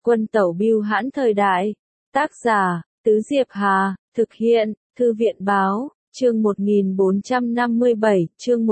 Quân tẩu bưu hãn thời đại. Tác giả, Tứ Diệp Hà, thực hiện, Thư viện báo, chương 1457, chương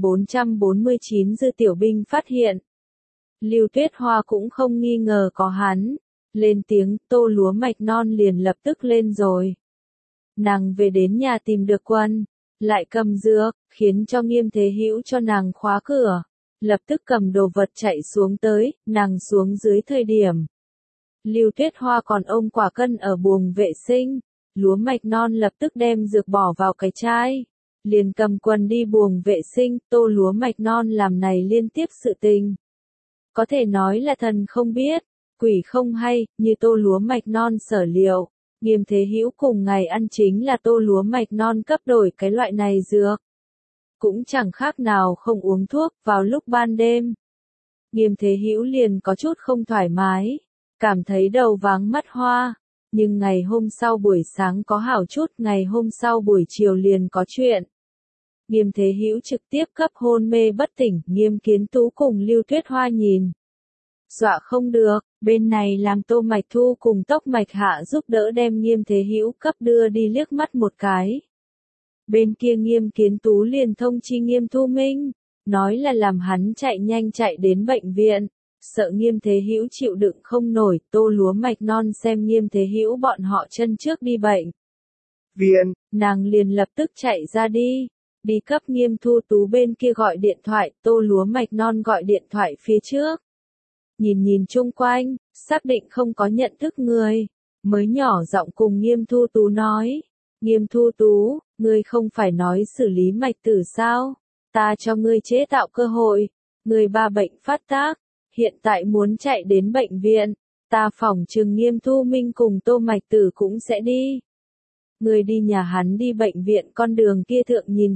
1449 Dư Tiểu Binh phát hiện. Lưu Tuyết Hoa cũng không nghi ngờ có hắn. Lên tiếng, Tô Lúa Mạch Non liền lập tức lên rồi. Nàng về đến nhà tìm được Quân, lại cầm dược, khiến cho Nghiêm Thế Hữu cho nàng khóa cửa. Lập tức cầm đồ vật chạy xuống tới, nàng xuống dưới thời điểm. Lưu Tuyết Hoa còn ôm quả cân ở buồng vệ sinh. Lúa Mạch Non lập tức đem dược bỏ vào cái chai. Liền cầm Quân đi buồng vệ sinh, Tô Lúa Mạch Non làm này liên tiếp sự tình. Có thể nói là thần không biết, quỷ không hay, như Tô Lúa Mạch Non sở liệu. Nghiêm Thế Hữu cùng ngày ăn chính là Tô Lúa Mạch Non cấp đổi cái loại này dược. Cũng chẳng khác nào không uống thuốc vào lúc ban đêm. Nghiêm Thế Hữu liền có chút không thoải mái, cảm thấy đầu váng mắt hoa. Nhưng ngày hôm sau buổi sáng có hảo chút, ngày hôm sau buổi chiều liền có chuyện. Nghiêm Thế Hữu trực tiếp cấp hôn mê bất tỉnh, Nghiêm Kiến Tú cùng Lưu Tuyết Hoa nhìn. Dọa không được, bên này làm Tô Mạch Thu cùng Tốc Mạch Hạ giúp đỡ đem Nghiêm Thế Hữu cấp đưa đi liếc mắt một cái. Bên kia Nghiêm Kiến Tú liền thông chi Nghiêm Thu Minh, nói là làm hắn chạy nhanh chạy đến bệnh viện, sợ Nghiêm Thế Hữu chịu đựng không nổi. Tô Lúa Mạch Non xem Nghiêm Thế Hữu bọn họ chân trước đi bệnh viện, nàng liền lập tức chạy ra đi cấp Nghiêm Thu Tú bên kia gọi điện thoại. Tô Lúa Mạch Non gọi điện thoại phía trước, nhìn chung quanh, xác định không có nhận thức người, mới nhỏ giọng cùng Nghiêm Thu Tú nói. Nghiêm Thu Tú, ngươi không phải nói xử lý mạch tử sao? Ta cho ngươi chế tạo cơ hội, ngươi ba bệnh phát tác, hiện tại muốn chạy đến bệnh viện, ta phỏng chừng Nghiêm Thu Minh cùng Tô Mạch Tử cũng sẽ đi. Ngươi đi nhà hắn đi bệnh viện con đường kia thượng nhìn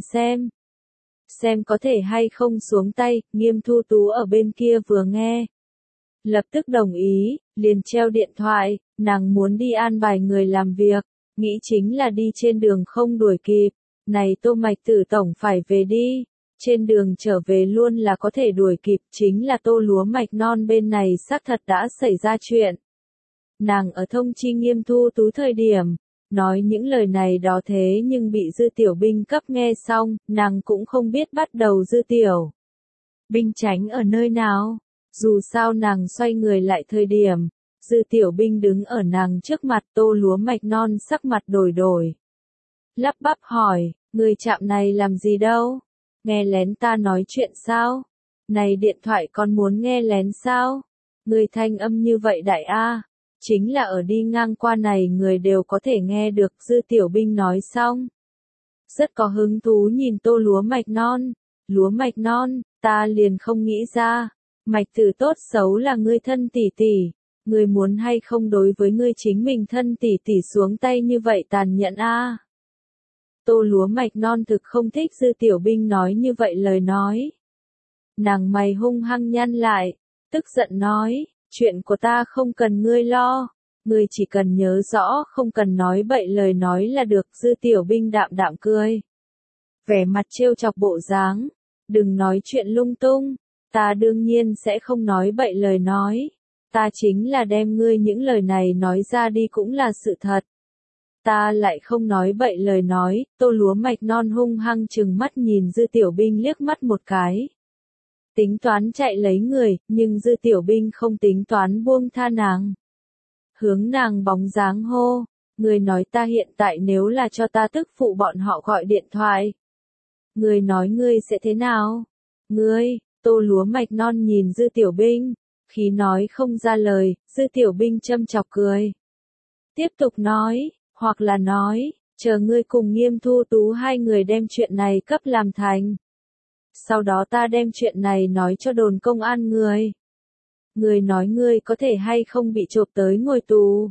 xem có thể hay không xuống tay. Nghiêm Thu Tú ở bên kia vừa nghe, lập tức đồng ý, liền treo điện thoại. Nàng muốn đi an bài người làm việc, nghĩ chính là đi trên đường không đuổi kịp, này Tô Mạch Tử tổng phải về đi, trên đường trở về luôn là có thể đuổi kịp. Chính là Tô Lúa Mạch Non bên này xác thật đã xảy ra chuyện. Nàng ở thông chi Nghiêm Thu Tú thời điểm, nói những lời này đó, thế nhưng bị Dư Tiểu Binh cấp nghe xong, nàng cũng không biết bắt đầu Dư Tiểu Binh tránh ở nơi nào. Dù sao nàng xoay người lại thời điểm, Dư Tiểu Binh đứng ở nàng trước mặt. Tô Lúa Mạch Non sắc mặt đổi, lắp bắp hỏi, người chạm này làm gì đâu? Nghe lén ta nói chuyện sao? Này điện thoại con muốn nghe lén sao? Người thanh âm như vậy đại a, chính là ở đi ngang qua này người đều có thể nghe được. Dư Tiểu Binh nói xong, rất có hứng thú nhìn Tô Lúa Mạch Non. Lúa Mạch Non, ta liền không nghĩ ra, Mạch Tử tốt xấu là ngươi thân tỷ tỷ, ngươi muốn hay không đối với ngươi chính mình thân tỷ tỷ xuống tay như vậy tàn nhẫn a? Tô Lúa Mạch Non thực không thích Dư Tiểu Binh nói như vậy lời nói. Nàng mày hung hăng nhăn lại, tức giận nói, chuyện của ta không cần ngươi lo, ngươi chỉ cần nhớ rõ không cần nói bậy lời nói là được. Dư Tiểu Binh đạm đạm cười, vẻ mặt trêu chọc bộ dáng, đừng nói chuyện lung tung, ta đương nhiên sẽ không nói bậy lời nói, ta chính là đem ngươi những lời này nói ra đi cũng là sự thật. Ta lại không nói bậy lời nói. Tô Lúa Mạch Non hung hăng trừng mắt nhìn Dư Tiểu Binh liếc mắt một cái, tính toán chạy lấy người, nhưng Dư Tiểu Binh không tính toán buông tha nàng. Hướng nàng bóng dáng hô, người nói ta hiện tại nếu là cho ta tức phụ bọn họ gọi điện thoại, người nói ngươi sẽ thế nào? Ngươi, Tô Lúa Mạch Non nhìn Dư Tiểu Binh, khí nói không ra lời. Dư Tiểu Binh châm chọc cười, tiếp tục nói, hoặc là nói, chờ ngươi cùng Nghiêm Thu Tú hai người đem chuyện này cấp làm thành. Sau đó ta đem chuyện này nói cho đồn công an người. Người nói ngươi có thể hay không bị chộp tới ngồi tù.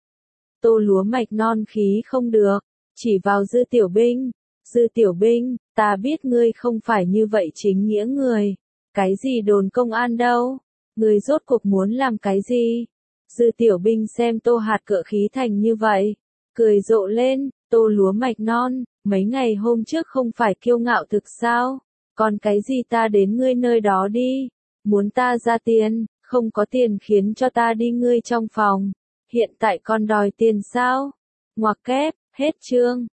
Tô Lúa Mạch Non khí không được, chỉ vào Dư Tiểu Binh. Dư Tiểu Binh, ta biết ngươi không phải như vậy chính nghĩa người. Cái gì đồn công an đâu? Ngươi rốt cuộc muốn làm cái gì? Dư Tiểu Binh xem Tô Hạt cựa khí thành như vậy, cười rộ lên. Tô Lúa Mạch Non, mấy ngày hôm trước không phải kiêu ngạo thực sao? Còn cái gì ta đến ngươi nơi đó đi? Muốn ta ra tiền, Không có tiền khiến cho ta đi ngươi trong phòng. Hiện tại con đòi tiền sao? Ngoặc kép, hết chương.